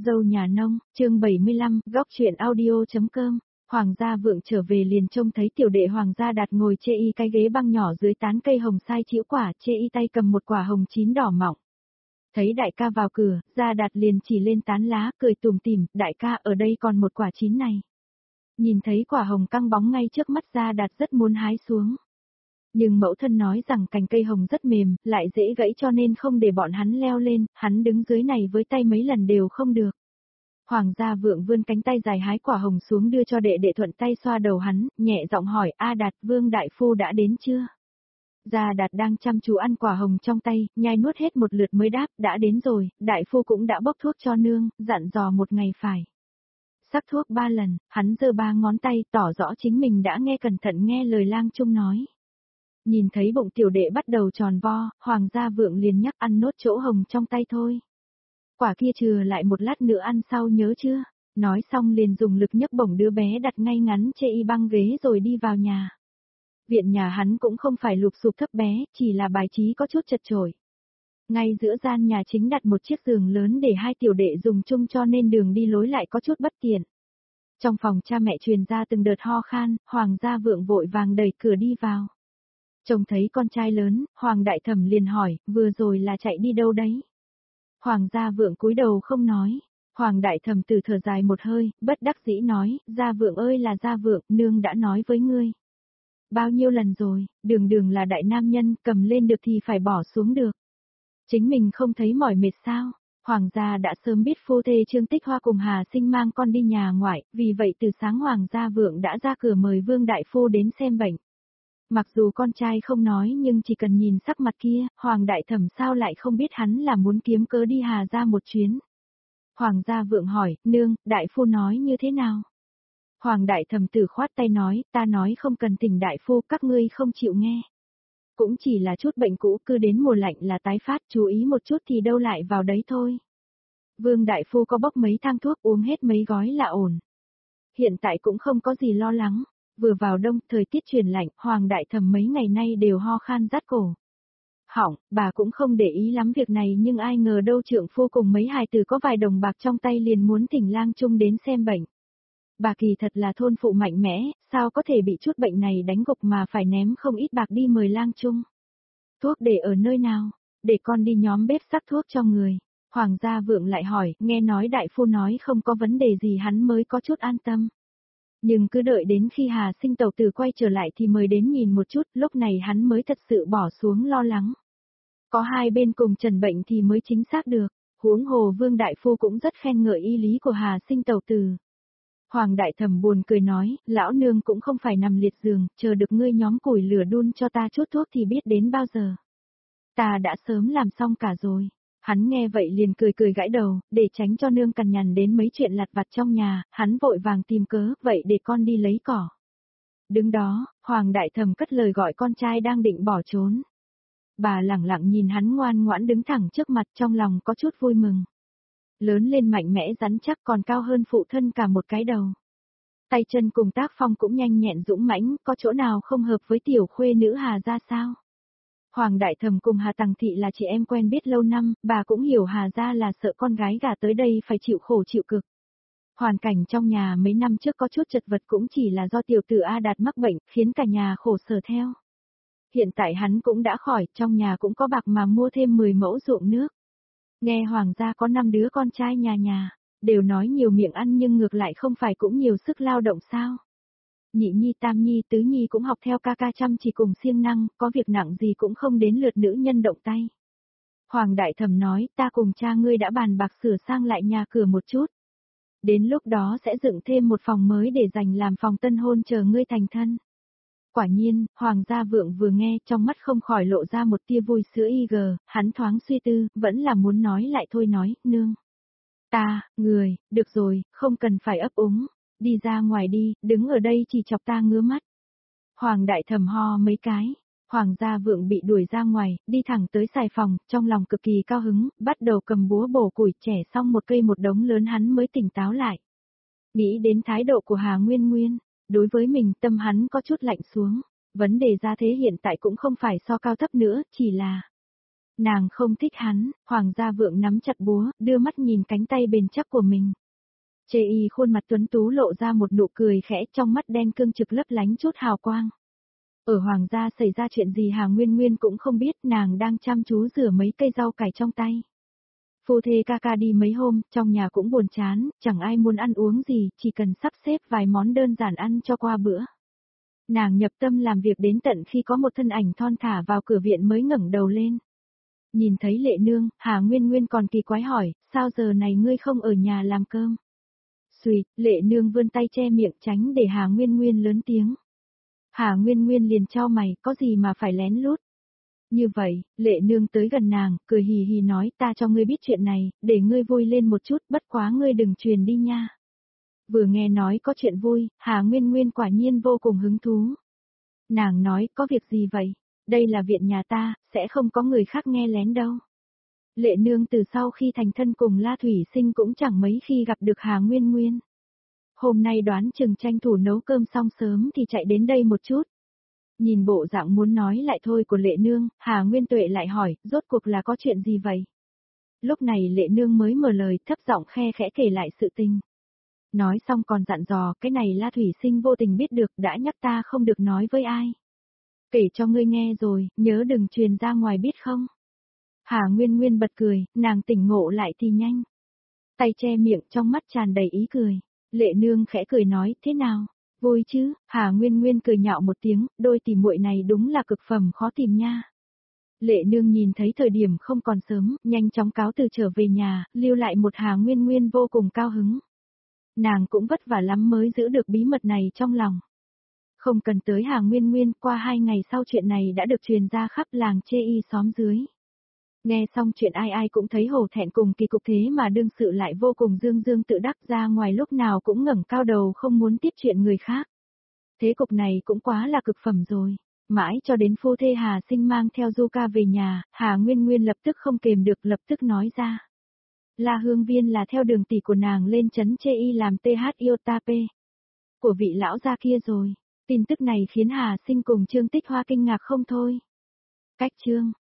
Dâu nhà nông, chương 75, góc chuyện audio.com. Hoàng gia Vượng trở về liền trông thấy tiểu đệ Hoàng gia Đạt ngồi chê y cái ghế băng nhỏ dưới tán cây hồng sai chĩu quả, chê y tay cầm một quả hồng chín đỏ mọng. Thấy đại ca vào cửa, Gia Đạt liền chỉ lên tán lá, cười tủm tỉm, đại ca ở đây còn một quả chín này. Nhìn thấy quả hồng căng bóng ngay trước mắt, Gia Đạt rất muốn hái xuống. Nhưng mẫu thân nói rằng cành cây hồng rất mềm, lại dễ gãy cho nên không để bọn hắn leo lên, hắn đứng dưới này với tay mấy lần đều không được. Hoàng gia Vượng vươn cánh tay dài hái quả hồng xuống đưa cho đệ đệ, thuận tay xoa đầu hắn, nhẹ giọng hỏi: A Đạt, Vương đại phu đã đến chưa? Gia Đạt đang chăm chú ăn quả hồng trong tay, nhai nuốt hết một lượt mới đáp: đã đến rồi, đại phu cũng đã bốc thuốc cho nương, dặn dò một ngày phải sắc thuốc 3 lần, hắn giơ 3 ngón tay tỏ rõ chính mình đã nghe cẩn thận nghe lời lang trung nói. Nhìn thấy bụng tiểu đệ bắt đầu tròn vo, Hoàng gia Vượng liền nhắc ăn nốt chỗ hồng trong tay thôi. Quả kia chừa lại một lát nữa ăn sau nhớ chưa? Nói xong liền dùng lực nhấc bổng đứa bé đặt ngay ngắn chê y băng ghế rồi đi vào nhà. Viện nhà hắn cũng không phải lụp xụp thấp bé, chỉ là bài trí có chút chật chội. Ngay giữa gian nhà chính đặt một chiếc giường lớn để hai tiểu đệ dùng chung cho nên đường đi lối lại có chút bất tiện. Trong phòng cha mẹ truyền ra từng đợt ho khan, Hoàng gia Vượng vội vàng đẩy cửa đi vào. Trông thấy con trai lớn, Hoàng đại thẩm liền hỏi, vừa rồi là chạy đi đâu đấy? Hoàng gia Vượng cúi đầu không nói. Hoàng đại thẩm từ thở dài một hơi, bất đắc dĩ nói, Gia Vượng ơi là Gia Vượng, nương đã nói với ngươi bao nhiêu lần rồi, đường đường là đại nam nhân, cầm lên được thì phải bỏ xuống được. Chính mình không thấy mỏi mệt sao? Hoàng gia đã sớm biết phu thê Trương Tích Hoa cùng Hà Sinh mang con đi nhà ngoại, vì vậy từ sáng Hoàng gia Vượng đã ra cửa mời Vương đại phu đến xem bệnh. Mặc dù con trai không nói nhưng chỉ cần nhìn sắc mặt kia, Hoàng đại thẩm sao lại không biết hắn là muốn kiếm cớ đi Hà ra một chuyến. Hoàng gia Vượng hỏi, nương, đại phu nói như thế nào? Hoàng đại thẩm tử khoát tay nói, ta nói không cần thỉnh đại phu, các ngươi không chịu nghe. Cũng chỉ là chút bệnh cũ, cứ đến mùa lạnh là tái phát, chú ý một chút thì đâu lại vào đấy thôi. Vương đại phu có bốc mấy thang thuốc, uống hết mấy gói là ổn. Hiện tại cũng không có gì lo lắng. Vừa vào đông, thời tiết chuyển lạnh, Hoàng đại thẩm mấy ngày nay đều ho khan rát cổ. Hỏng, bà cũng không để ý lắm việc này nhưng ai ngờ đâu trượng phu cùng mấy hài tử có vài đồng bạc trong tay liền muốn thỉnh lang trung đến xem bệnh. Bà kỳ thật là thôn phụ mạnh mẽ, sao có thể bị chút bệnh này đánh gục mà phải ném không ít bạc đi mời lang trung. Thuốc để ở nơi nào? Để con đi nhóm bếp sắc thuốc cho người. Hoàng gia Vượng lại hỏi, nghe nói đại phu nói không có vấn đề gì hắn mới có chút an tâm. Nhưng cứ đợi đến khi Hà Sinh tàu tử quay trở lại thì mời đến nhìn một chút, lúc này hắn mới thật sự bỏ xuống lo lắng. Có hai bên cùng trần bệnh thì mới chính xác được, huống hồ Vương đại phu cũng rất khen ngợi y lý của Hà Sinh tàu tử. Hoàng đại thẩm buồn cười nói, lão nương cũng không phải nằm liệt giường, chờ được ngươi nhóm củi lửa đun cho ta chút thuốc thì biết đến bao giờ. Ta đã sớm làm xong cả rồi. Hắn nghe vậy liền cười cười gãi đầu, để tránh cho nương cằn nhằn đến mấy chuyện lặt vặt trong nhà, hắn vội vàng tìm cớ, vậy để con đi lấy cỏ. Đứng đó, Hoàng đại thẩm cất lời gọi con trai đang định bỏ trốn. Bà lẳng lặng nhìn hắn ngoan ngoãn đứng thẳng trước mặt, trong lòng có chút vui mừng. Lớn lên mạnh mẽ rắn chắc còn cao hơn phụ thân cả một cái đầu. Tay chân cùng tác phong cũng nhanh nhẹn dũng mãnh, có chỗ nào không hợp với tiểu khuê nữ Hà gia sao? Hoàng đại thẩm cùng Hà Tằng Thị là chị em quen biết lâu năm, bà cũng hiểu Hà gia là sợ con gái gả tới đây phải chịu khổ chịu cực. Hoàn cảnh trong nhà mấy năm trước có chút chật vật cũng chỉ là do tiểu tử A Đạt mắc bệnh, khiến cả nhà khổ sở theo. Hiện tại hắn cũng đã khỏi, trong nhà cũng có bạc mà mua thêm 10 mẫu ruộng nước. Nghe Hoàng gia có 5 đứa con trai nhà, đều nói nhiều miệng ăn nhưng ngược lại không phải cũng nhiều sức lao động sao. Nhị nhi tam nhi tứ nhi cũng học theo ca ca chăm chỉ cùng siêng năng, có việc nặng gì cũng không đến lượt nữ nhân động tay. Hoàng đại thẩm nói, ta cùng cha ngươi đã bàn bạc sửa sang lại nhà cửa một chút. Đến lúc đó sẽ dựng thêm một phòng mới để dành làm phòng tân hôn chờ ngươi thành thân. Quả nhiên, Hoàng gia Vượng vừa nghe trong mắt không khỏi lộ ra một tia vui sữa hắn thoáng suy tư, vẫn là muốn nói lại thôi nói, nương. Người, được rồi, không cần phải ấp úng, đi ra ngoài đi, đứng ở đây chỉ chọc ta ngứa mắt. Hoàng đại thẩm ho mấy cái, Hoàng gia Vượng bị đuổi ra ngoài, đi thẳng tới xài phòng, trong lòng cực kỳ cao hứng, bắt đầu cầm búa bổ củi chẻ xong một cây một đống lớn hắn mới tỉnh táo lại. Nghĩ đến thái độ của Hà Nguyên Nguyên, đối với mình tâm hắn có chút lạnh xuống, vấn đề ra thế hiện tại cũng không phải so cao thấp nữa, chỉ là Nàng không thích hắn, Hoàng gia vượng nắm chặt búa, đưa mắt nhìn cánh tay bền chắc của mình. Chê y khuôn mặt tuấn tú lộ ra một nụ cười khẽ, trong mắt đen cương trực lấp lánh chút hào quang. Ở Hoàng gia xảy ra chuyện gì Hà Nguyên Nguyên cũng không biết, nàng đang chăm chú rửa mấy cây rau cải trong tay. Phu thê ca ca đi mấy hôm, trong nhà cũng buồn chán, chẳng ai muốn ăn uống gì, chỉ cần sắp xếp vài món đơn giản ăn cho qua bữa. Nàng nhập tâm làm việc đến tận khi có một thân ảnh thon thả vào cửa viện mới ngẩng đầu lên. Nhìn thấy Lệ Nương, Hà Nguyên Nguyên còn kỳ quái hỏi, sao giờ này ngươi không ở nhà làm cơm? Xùi, Lệ Nương vươn tay che miệng tránh để Hà Nguyên Nguyên lớn tiếng. Hà Nguyên Nguyên liền chau mày, có gì mà phải lén lút? Như vậy, Lệ Nương tới gần nàng, cười hì hì nói ta cho ngươi biết chuyện này, để ngươi vui lên một chút, bất quá ngươi đừng truyền đi nha. Vừa nghe nói có chuyện vui, Hà Nguyên Nguyên quả nhiên vô cùng hứng thú. Nàng nói, có việc gì vậy? Đây là viện nhà ta, sẽ không có người khác nghe lén đâu. Lệ Nương từ sau khi thành thân cùng La Thủy Sinh cũng chẳng mấy khi gặp được Hà Nguyên Nguyên. Hôm nay đoán chừng tranh thủ nấu cơm xong sớm thì chạy đến đây một chút. Nhìn bộ dạng muốn nói lại thôi của Lệ Nương, Hà Nguyên Tuệ lại hỏi, rốt cuộc là có chuyện gì vậy? Lúc này Lệ Nương mới mở lời, thấp giọng khe khẽ kể lại sự tình. Nói xong còn dặn dò, cái này La Thủy Sinh vô tình biết được, đã nhắc ta không được nói với ai. Kể cho ngươi nghe rồi, nhớ đừng truyền ra ngoài biết không? Hà Nguyên Nguyên bật cười, nàng tỉnh ngộ lại thì nhanh. Tay che miệng trong mắt tràn đầy ý cười. Lệ Nương khẽ cười nói, thế nào? Vui chứ? Hà Nguyên Nguyên cười nhạo một tiếng, đôi tỉ muội này đúng là cực phẩm khó tìm nha. Lệ Nương nhìn thấy thời điểm không còn sớm, nhanh chóng cáo từ trở về nhà, lưu lại một Hà Nguyên Nguyên vô cùng cao hứng. Nàng cũng vất vả lắm mới giữ được bí mật này trong lòng. Không cần tới Hà Nguyên Nguyên, qua 2 ngày sau chuyện này đã được truyền ra khắp làng Chê Y xóm dưới. Nghe xong chuyện ai ai cũng thấy hổ thẹn cùng kỳ cục thế mà đương sự lại vô cùng dương dương tự đắc ra ngoài lúc nào cũng ngẩng cao đầu không muốn tiếp chuyện người khác. Thế cục này cũng quá là cực phẩm rồi. Mãi cho đến phu thê Hà Sinh mang theo Du Ca về nhà, Hà Nguyên Nguyên lập tức không kềm được lập tức nói ra. La Hương Viên là theo đường tỷ của nàng lên trấn Chê Y làm TH Iota P. Của vị lão gia kia rồi. Tin tức này khiến Hà Sinh cùng Trương Tích Hoa kinh ngạc không thôi. Cách chương